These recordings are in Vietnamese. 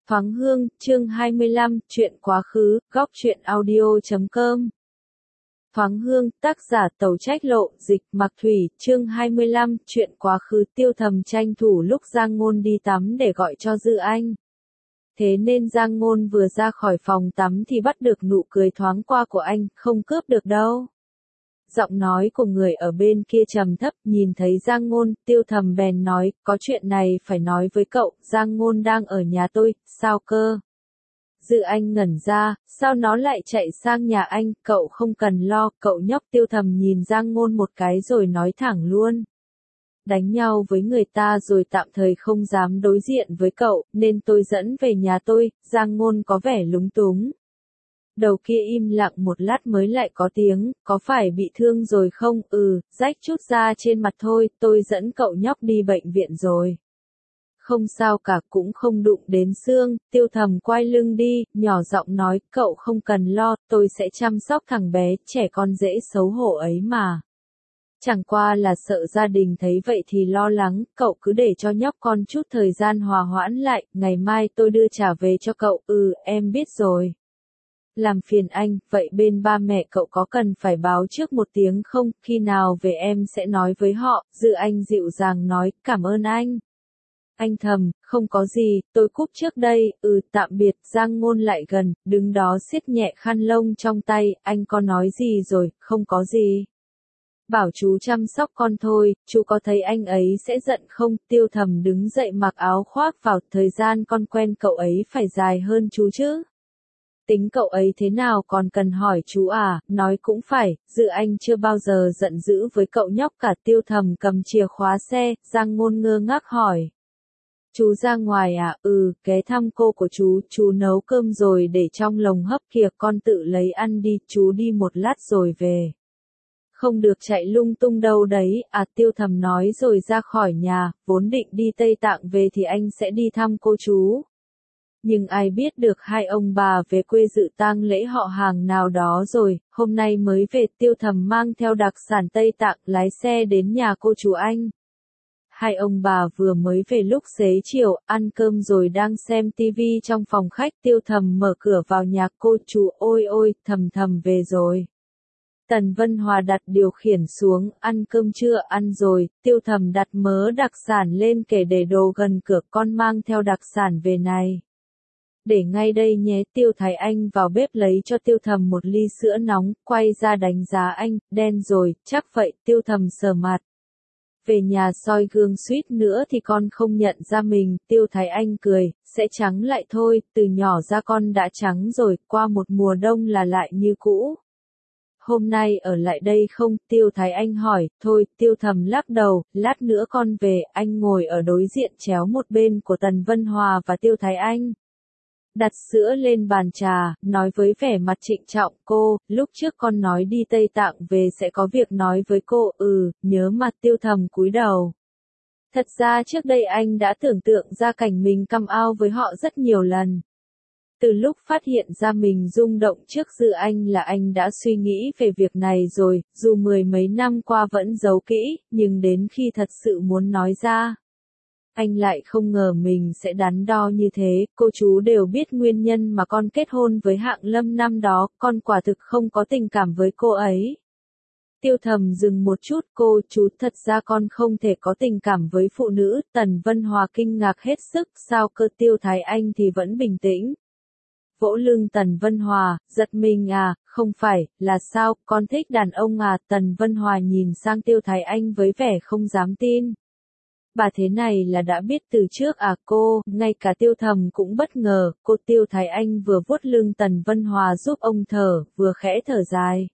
Thoáng Hương, chương 25, chuyện quá khứ, góc truyện audio.com. Thoáng Hương, tác giả Tẩu Trách Lộ, dịch Mạc Thủy, chương 25, chuyện quá khứ. Tiêu Thầm tranh thủ lúc Giang Ngôn đi tắm để gọi cho Dư Anh. Thế nên Giang Ngôn vừa ra khỏi phòng tắm thì bắt được nụ cười thoáng qua của anh, không cướp được đâu. Giọng nói của người ở bên kia trầm thấp, nhìn thấy Giang Ngôn, Tiêu Thầm bèn nói, có chuyện này phải nói với cậu, Giang Ngôn đang ở nhà tôi, sao cơ? Dư Anh ngẩn ra, sao nó lại chạy sang nhà anh, cậu không cần lo, cậu nhóc. Tiêu Thầm nhìn Giang Ngôn một cái rồi nói thẳng luôn. Đánh nhau với người ta rồi tạm thời không dám đối diện với cậu, nên tôi dẫn về nhà tôi. Giang Ngôn có vẻ lúng túng. Đầu kia im lặng một lát mới lại có tiếng, có phải bị thương rồi không? Rách chút da trên mặt thôi, tôi dẫn cậu nhóc đi bệnh viện rồi. Không sao cả, cũng không đụng đến xương. Tiêu Thầm quay lưng đi, nhỏ giọng nói, cậu không cần lo, tôi sẽ chăm sóc thằng bé, trẻ con dễ xấu hổ ấy mà. Chẳng qua là sợ gia đình thấy vậy thì lo lắng, cậu cứ để cho nhóc con chút thời gian hòa hoãn lại, ngày mai tôi đưa trả về cho cậu. Em biết rồi. Làm phiền anh, vậy bên ba mẹ cậu có cần phải báo trước một tiếng không, khi nào về em sẽ nói với họ. Dư Anh dịu dàng nói, cảm ơn anh. Anh thầm, không có gì, tôi cúp trước đây. Tạm biệt. Giang Ngôn lại gần, đứng đó siết nhẹ khăn lông trong tay, anh có nói gì rồi? Không có gì. Bảo chú chăm sóc con thôi, chú có thấy anh ấy sẽ giận không? Tiêu Thầm đứng dậy mặc áo khoác vào, thời gian con quen cậu ấy phải dài hơn chú chứ. Tính cậu ấy thế nào còn cần hỏi chú à, nói cũng phải. Dư Anh chưa bao giờ giận dữ với cậu nhóc cả. Tiêu Thầm cầm chìa khóa xe, Giang Ngôn ngơ ngác hỏi. Chú ra ngoài à? Ghé thăm cô của chú nấu cơm rồi để trong lồng hấp kìa, con tự lấy ăn đi, chú đi một lát rồi về. Không được chạy lung tung đâu đấy. Tiêu Thầm nói rồi ra khỏi nhà, vốn định đi Tây Tạng về thì anh sẽ đi thăm cô chú. Nhưng ai biết được hai ông bà về quê dự tang lễ họ hàng nào đó rồi, hôm nay mới về. Tiêu Thầm mang theo đặc sản Tây Tạng, lái xe đến nhà cô chú anh. Hai ông bà vừa mới về lúc xế chiều, ăn cơm rồi đang xem tivi trong phòng khách. Tiêu Thầm mở cửa vào nhà cô chú. Ôi, Thầm về rồi. Tần Vân Hòa đặt điều khiển xuống, ăn cơm chưa? Ăn rồi. Tiêu Thầm đặt mớ đặc sản lên kệ để đồ gần cửa, con mang theo đặc sản về này. Để ngay đây nhé. Tiêu Thái Anh vào bếp lấy cho Tiêu Thầm một ly sữa nóng, quay ra đánh giá anh, đen rồi, chắc vậy. Tiêu Thầm sờ mặt. Về nhà soi gương suýt nữa thì con không nhận ra mình. Tiêu Thái Anh cười, sẽ trắng lại thôi, từ nhỏ ra con đã trắng rồi, qua một mùa đông là lại như cũ. Hôm nay ở lại đây không? Tiêu Thái Anh hỏi. Thôi. Tiêu Thầm lắc đầu, lát nữa con về. Anh ngồi ở đối diện chéo một bên của Tần Vân Hòa và Tiêu Thái Anh. Đặt sữa lên bàn trà, nói với vẻ mặt trịnh trọng, cô, lúc trước con nói đi Tây Tạng về sẽ có việc nói với cô. Nhớ mặt. Tiêu Thầm cúi đầu. Thật ra trước đây anh đã tưởng tượng ra cảnh mình căm ao với họ rất nhiều lần. Từ lúc phát hiện ra mình rung động trước Dư Anh là anh đã suy nghĩ về việc này rồi, dù mười mấy năm qua vẫn giấu kỹ, nhưng đến khi thật sự muốn nói ra. Anh lại không ngờ mình sẽ đắn đo như thế. Cô chú đều biết nguyên nhân mà con kết hôn với Hạng Lâm năm đó, con quả thực không có tình cảm với cô ấy. Tiêu Thầm dừng một chút. Chú thật ra con không thể có tình cảm với phụ nữ. Tần Vân Hòa kinh ngạc hết sức. Sao cơ? Tiêu Thái Anh thì vẫn bình tĩnh. Vỗ lưng Tần Vân Hòa, giật mình à, không phải, là sao, con thích đàn ông à? Tần Vân Hòa nhìn sang Tiêu Thái Anh với vẻ không dám tin. Bà thế này là đã biết từ trước à? Cô, ngay cả Tiêu Thầm cũng bất ngờ. Tiêu Thái Anh vừa vuốt lưng Tần Vân Hòa giúp ông thở, vừa khẽ thở dài.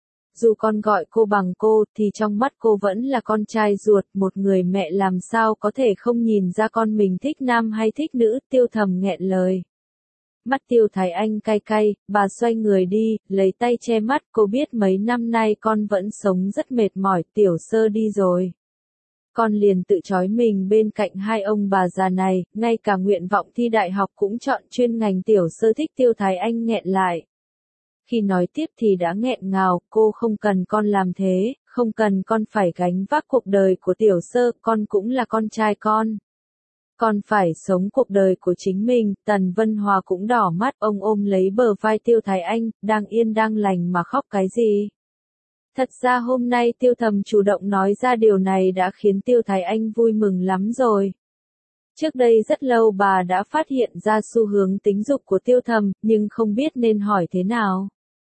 Dù con gọi cô bằng cô, thì trong mắt cô vẫn là con trai ruột, một người mẹ làm sao có thể không nhìn ra con mình thích nam hay thích nữ. Tiêu Thầm nghẹn lời. Mắt Tiêu Thái Anh cay cay, bà xoay người đi, lấy tay che mắt. Cô biết mấy năm nay con vẫn sống rất mệt mỏi. Tiểu Sơ đi rồi. Con liền tự trói mình bên cạnh hai ông bà già này, ngay cả nguyện vọng thi đại học cũng chọn chuyên ngành Tiểu Sơ thích. Tiêu Thái Anh nghẹn lại. Khi nói tiếp thì đã nghẹn ngào. Cô không cần con làm thế, không cần con phải gánh vác cuộc đời của Tiểu Sơ, con cũng là con trai con. Con phải sống cuộc đời của chính mình, Tần Vân Hòa cũng đỏ mắt, ông ôm lấy bờ vai Tiêu Thái Anh, đang yên đang lành mà khóc cái gì. Thật ra hôm nay Tiêu Thầm chủ động nói ra điều này đã khiến Tiêu Thái Anh vui mừng lắm rồi. Trước đây rất lâu bà đã phát hiện ra xu hướng tính dục của Tiêu Thầm, nhưng không biết nên hỏi thế nào.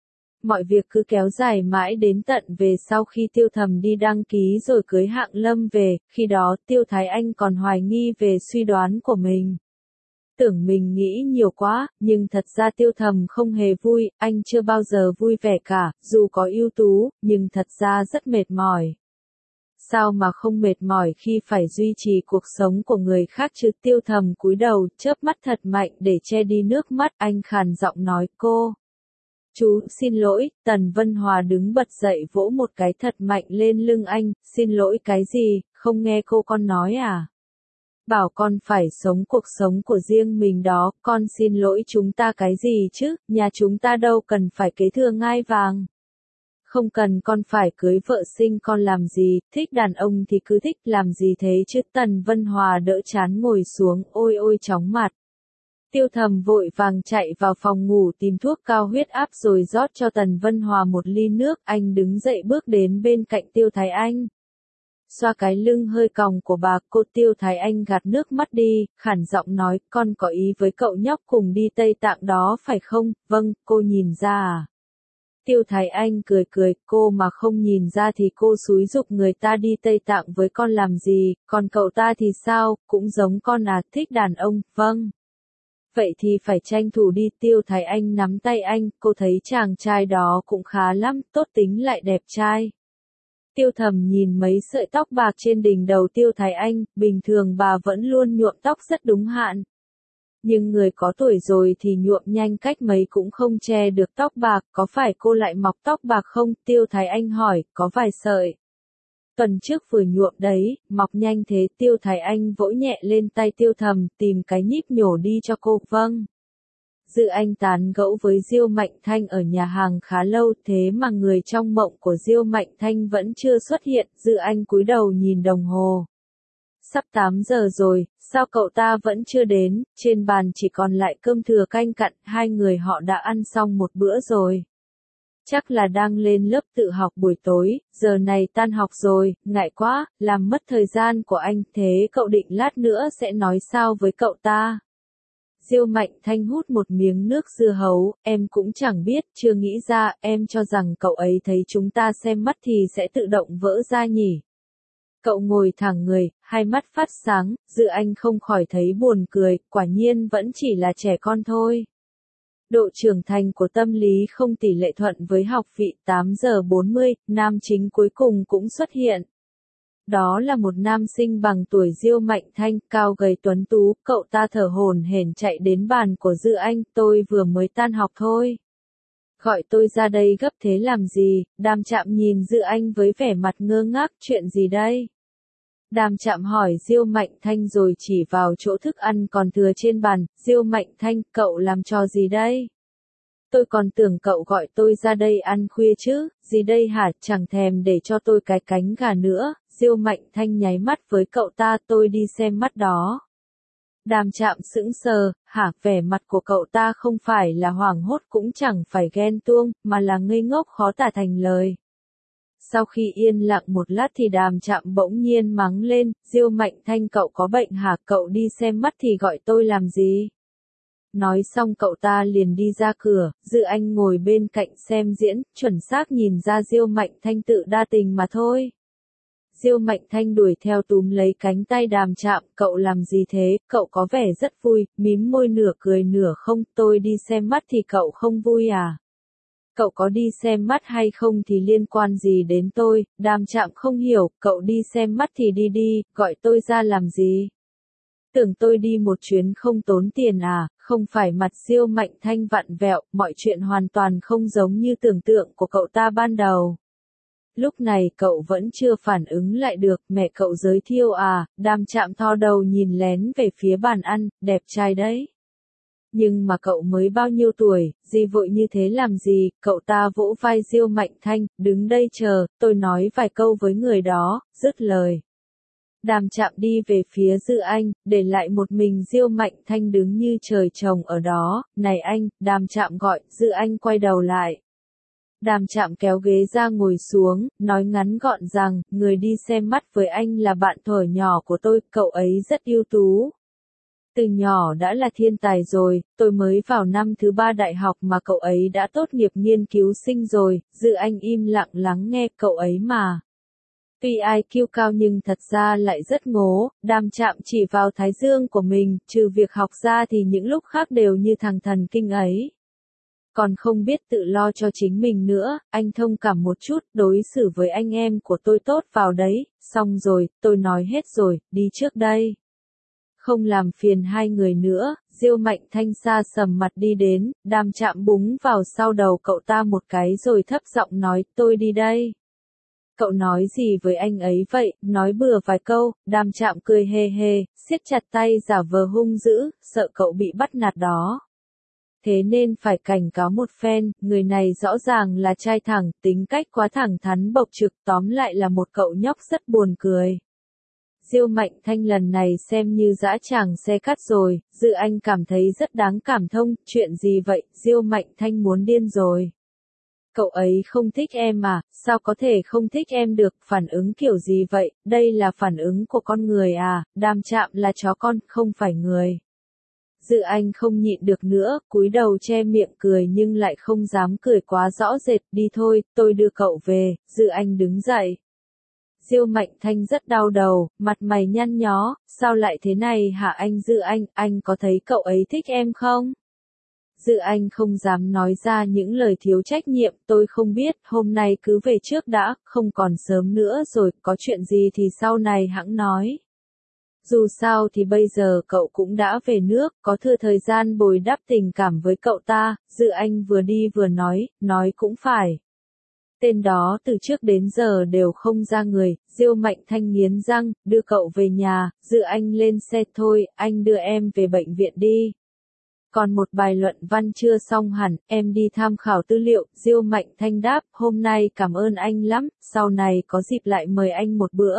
Mọi việc cứ kéo dài mãi đến tận về sau khi Tiêu Thầm đi đăng ký rồi cưới Hạng Lâm về, khi đó Tiêu Thái Anh còn hoài nghi về suy đoán của mình. Tưởng mình nghĩ nhiều quá, nhưng thật ra Tiêu Thầm không hề vui, anh chưa bao giờ vui vẻ cả, dù có ưu tú, nhưng thật ra rất mệt mỏi. Sao mà không mệt mỏi khi phải duy trì cuộc sống của người khác chứ? Tiêu Thầm cúi đầu, chớp mắt thật mạnh để che đi nước mắt, anh khàn giọng nói cô. Chú, xin lỗi, Tần Vân Hòa đứng bật dậy vỗ một cái thật mạnh lên lưng anh, xin lỗi cái gì, không nghe cô con nói à? Bảo con phải sống cuộc sống của riêng mình đó, con xin lỗi chúng ta cái gì chứ, nhà chúng ta đâu cần phải kế thừa ngai vàng. Không cần con phải cưới vợ sinh con làm gì, thích đàn ông thì cứ thích làm gì thế chứ. Tần Vân Hòa đỡ chán ngồi xuống, ôi ôi chóng mặt. Tiêu Thầm vội vàng chạy vào phòng ngủ tìm thuốc cao huyết áp rồi rót cho Tần Vân Hòa một ly nước, anh đứng dậy bước đến bên cạnh Tiêu Thái Anh. Xoa cái lưng hơi còng của bà, cô. Tiêu Thái Anh gạt nước mắt đi, khản giọng nói, con có ý với cậu nhóc cùng đi Tây Tạng đó phải không? Vâng, cô nhìn ra à? Tiêu Thái Anh cười cười, cô mà không nhìn ra thì cô xúi giục người ta đi Tây Tạng với con làm gì, còn cậu ta thì sao, cũng giống con à, thích đàn ông, vâng. Vậy thì phải tranh thủ đi. Tiêu Thái Anh nắm tay anh, cô thấy chàng trai đó cũng khá lắm, tốt tính lại đẹp trai. Tiêu Thầm nhìn mấy sợi tóc bạc trên đỉnh đầu Tiêu Thái Anh, bình thường bà vẫn luôn nhuộm tóc rất đúng hạn. Nhưng người có tuổi rồi thì nhuộm nhanh cách mấy cũng không che được tóc bạc, có phải cô lại mọc tóc bạc không? Tiêu Thái Anh hỏi, có vài sợi. Tuần trước vừa nhuộm đấy, mọc nhanh thế. Tiêu Thái Anh vỗ nhẹ lên tay Tiêu Thầm, tìm cái nhíp nhổ đi cho cô. Vâng. Dư Anh tán gẫu với Diêu Mạnh Thanh ở nhà hàng khá lâu, thế mà người trong mộng của Diêu Mạnh Thanh vẫn chưa xuất hiện. Dư Anh cúi đầu nhìn đồng hồ. Sắp 8 giờ rồi, sao cậu ta vẫn chưa đến? Trên bàn chỉ còn lại cơm thừa canh cặn, hai người họ đã ăn xong một bữa rồi. Chắc là đang lên lớp tự học buổi tối, giờ này tan học rồi, ngại quá, làm mất thời gian của anh, thế cậu định lát nữa sẽ nói sao với cậu ta? Diêu Mạnh Thanh hút một miếng nước dưa hấu, em cũng chẳng biết, chưa nghĩ ra, em cho rằng cậu ấy thấy chúng ta xem mắt thì sẽ tự động vỡ ra nhỉ. Cậu ngồi thẳng người, hai mắt phát sáng, Dư Anh không khỏi thấy buồn cười, quả nhiên vẫn chỉ là trẻ con thôi. Độ trưởng thành của tâm lý không tỷ lệ thuận với học vị. 8 giờ 40, nam chính cuối cùng cũng xuất hiện. Đó là một nam sinh bằng tuổi Diêu Mạnh Thanh, cao gầy tuấn tú, cậu ta thở hổn hển chạy đến bàn của Dư Anh, tôi vừa mới tan học thôi. Gọi tôi ra đây gấp thế làm gì? Đàm Trạm nhìn Dư Anh với vẻ mặt ngơ ngác, chuyện gì đây? Đàm Trạm hỏi Diêu Mạnh Thanh rồi chỉ vào chỗ thức ăn còn thừa trên bàn. Diêu Mạnh Thanh, cậu làm trò gì đây? Tôi còn tưởng cậu gọi tôi ra đây ăn khuya chứ, gì đây hả, chẳng thèm để cho tôi cái cánh gà nữa. Diêu Mạnh Thanh nháy mắt với cậu ta, tôi đi xem mắt đó. Đàm Trạm sững sờ, hả, vẻ mặt của cậu ta không phải là hoảng hốt cũng chẳng phải ghen tuông, mà là ngây ngốc khó tả thành lời. Sau khi yên lặng một lát thì Đàm Trạm bỗng nhiên mắng lên, Diêu Mạnh Thanh cậu có bệnh hả, cậu đi xem mắt thì gọi tôi làm gì? Nói xong cậu ta liền đi ra cửa, Dư Anh ngồi bên cạnh xem diễn, chuẩn xác nhìn ra Diêu Mạnh Thanh tự đa tình mà thôi. Diêu Mạnh Thanh đuổi theo túm lấy cánh tay Đàm Trạm, cậu làm gì thế, cậu có vẻ rất vui, mím môi nửa cười nửa không, tôi đi xem mắt thì cậu không vui à? Cậu có đi xem mắt hay không thì liên quan gì đến tôi? Đàm Trạm không hiểu, cậu đi xem mắt thì đi đi, gọi tôi ra làm gì? Tưởng tôi đi một chuyến không tốn tiền à? Không phải. Mặt Diêu Mạnh Thanh vặn vẹo, mọi chuyện hoàn toàn không giống như tưởng tượng của cậu ta ban đầu. Lúc này cậu vẫn chưa phản ứng lại được, mẹ cậu giới thiệu à? Đàm Trạm thò đầu nhìn lén về phía bàn ăn, đẹp trai đấy. Nhưng mà cậu mới bao nhiêu tuổi, gì vội như thế làm gì? Cậu ta vỗ vai Diêu Mạnh Thanh, đứng đây chờ, tôi nói vài câu với người đó, dứt lời. Đàm Trạm đi về phía Dư Anh, để lại một mình Diêu Mạnh Thanh đứng như trời trồng ở đó. Này anh, Đàm Trạm gọi. Dư Anh quay đầu lại. Đàm Trạm kéo ghế ra ngồi xuống, nói ngắn gọn rằng, người đi xem mắt với anh là bạn thuở nhỏ của tôi, cậu ấy rất ưu tú. Từ nhỏ đã là thiên tài rồi, tôi mới vào năm thứ 3 đại học mà cậu ấy đã tốt nghiệp nghiên cứu sinh rồi. Dư Anh im lặng lắng nghe. Cậu ấy mà. Tuy IQ cao nhưng thật ra lại rất ngố. Đàm Trạm chỉ vào thái dương của mình, trừ việc học ra thì những lúc khác đều như thằng thần kinh ấy. Còn không biết tự lo cho chính mình nữa. Anh thông cảm một chút, đối xử với anh em của tôi tốt vào đấy. Xong rồi, tôi nói hết rồi, đi trước đây. Không làm phiền hai người nữa. Diêu Mạnh Thanh xa sầm mặt đi đến. Đàm Trạm búng vào sau đầu cậu ta một cái rồi thấp giọng nói, tôi đi đây. Cậu nói gì với anh ấy vậy? Nói bừa vài câu. Đàm Trạm cười hề hề, siết chặt tay giả vờ hung dữ, sợ cậu bị bắt nạt đó. Thế nên phải cảnh cáo một phen. Người này rõ ràng là trai thẳng, tính cách quá thẳng thắn bộc trực, tóm lại là một cậu nhóc rất buồn cười. Diêu Mạnh Thanh lần này xem như dã tràng xe cắt rồi. Dư Anh cảm thấy rất đáng cảm thông. Chuyện gì vậy? Diêu Mạnh Thanh muốn điên rồi. Cậu ấy không thích em à? Sao có thể không thích em được? Phản ứng kiểu gì vậy? Đây là phản ứng của con người à? Đàm Trạm là chó con, không phải người. Dư Anh không nhịn được nữa, cúi đầu che miệng cười nhưng lại không dám cười quá rõ rệt. Đi thôi, tôi đưa cậu về. Dư Anh đứng dậy. Diêu Mạnh Thanh rất đau đầu, mặt mày nhăn nhó. Sao lại thế này hả anh Dư anh có thấy cậu ấy thích em không? Dư Anh không dám nói ra những lời thiếu trách nhiệm. Tôi không biết, hôm nay cứ về trước đã, không còn sớm nữa rồi, có chuyện gì thì sau này hẵng nói. Dù sao thì bây giờ cậu cũng đã về nước, có thừa thời gian bồi đắp tình cảm với cậu ta. Dư Anh vừa đi vừa nói cũng phải. Tên đó từ trước đến giờ đều không ra người. Diêu Mạnh Thanh nghiến răng, đưa cậu về nhà. Dư Anh lên xe. Thôi, anh đưa em về bệnh viện đi. Còn một bài luận văn chưa xong hẳn, em đi tham khảo tư liệu. Diêu Mạnh Thanh đáp, hôm nay cảm ơn anh lắm, sau này có dịp lại mời anh một bữa.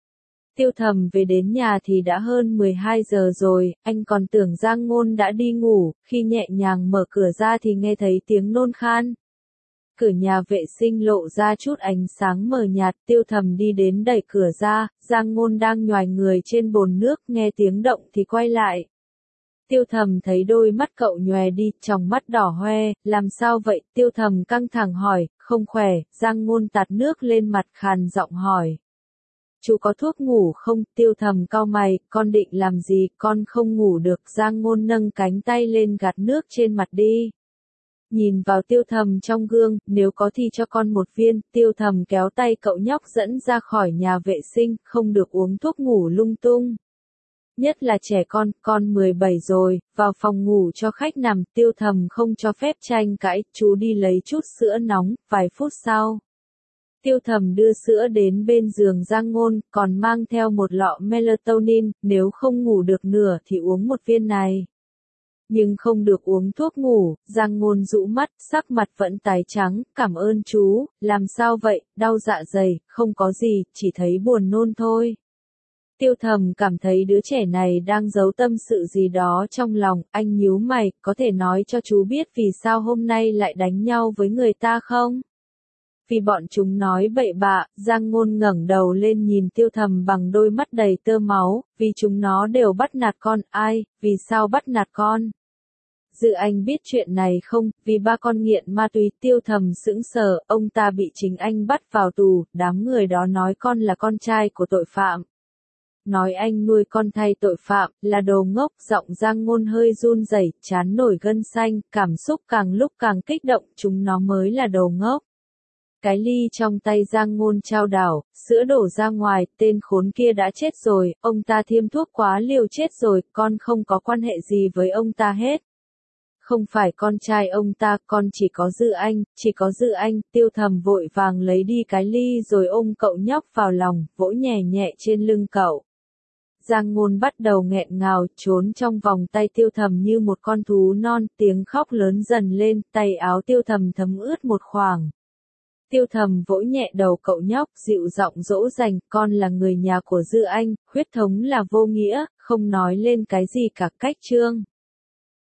Tiêu Thầm về đến nhà thì đã hơn 12 giờ rồi, anh còn tưởng Giang Ngôn đã đi ngủ. Khi nhẹ nhàng mở cửa ra thì nghe thấy tiếng nôn khan. Cửa nhà vệ sinh lộ ra chút ánh sáng mờ nhạt. Tiêu Thầm đi đến đẩy cửa ra. Giang Ngôn đang nhoài người trên bồn nước, nghe tiếng động thì quay lại. Tiêu Thầm thấy đôi mắt cậu nhòe đi, tròng mắt đỏ hoe. Làm sao vậy? Tiêu Thầm căng thẳng hỏi. Không khỏe. Giang Ngôn tạt nước lên mặt, khàn giọng hỏi. Chú có thuốc ngủ không? Tiêu Thầm cau mày. Con định làm gì? Con không ngủ được. Giang Ngôn nâng cánh tay lên gạt nước trên mặt đi. Nhìn vào Tiêu Thầm trong gương, nếu có thì cho con một viên. Tiêu Thầm kéo tay cậu nhóc dẫn ra khỏi nhà vệ sinh, không được uống thuốc ngủ lung tung. Nhất là trẻ con 17 rồi, vào phòng ngủ cho khách nằm. Tiêu Thầm không cho phép tranh cãi, chú đi lấy chút sữa nóng. Vài phút sau, Tiêu Thầm đưa sữa đến bên giường Giang Ngôn, còn mang theo một lọ melatonin. Nếu không ngủ được nửa thì uống một viên này. Nhưng không được uống thuốc ngủ. Giang Ngôn rũ mắt, sắc mặt vẫn tái trắng. Cảm ơn chú. Làm sao vậy? Đau dạ dày? Không có gì, chỉ thấy buồn nôn thôi. Tiêu Thầm cảm thấy đứa trẻ này đang giấu tâm sự gì đó trong lòng. Anh nhíu mày, có thể nói cho chú biết vì sao hôm nay lại đánh nhau với người ta không? Vì bọn chúng nói bậy bạ. Giang Ngôn ngẩng đầu lên nhìn Tiêu Thầm bằng đôi mắt đầy tơ máu. Vì chúng nó đều bắt nạt con. Ai? Vì sao bắt nạt con? Dư Anh biết chuyện này không? Vì ba con nghiện ma túy. Tiêu Thầm sững sờ. Ông ta bị chính anh bắt vào tù. Đám người đó nói con là con trai của tội phạm. Nói anh nuôi con thay tội phạm, là đồ ngốc. Giọng Giang Ngôn hơi run rẩy, trán nổi gân xanh, cảm xúc càng lúc càng kích động. Chúng nó mới là đồ ngốc. Cái ly trong tay Giang Ngôn trao đảo, sữa đổ ra ngoài. Tên khốn kia đã chết rồi, ông ta thiêm thuốc quá liều chết rồi. Con không có quan hệ gì với ông ta hết. Không phải con trai ông ta, con chỉ có Dư Anh, chỉ có Dư Anh. Tiêu Thầm vội vàng lấy đi cái ly rồi ôm cậu nhóc vào lòng, vỗ nhẹ nhẹ trên lưng cậu. Giang Ngôn bắt đầu nghẹn ngào, trốn trong vòng tay Tiêu Thầm như một con thú non. Tiếng khóc lớn dần lên, tay áo Tiêu Thầm thấm ướt một khoảng. Tiêu Thầm vỗ nhẹ đầu cậu nhóc, dịu giọng dỗ dành, con là người nhà của Dư Anh, huyết thống là vô nghĩa, không nói lên cái gì cả. Cách chương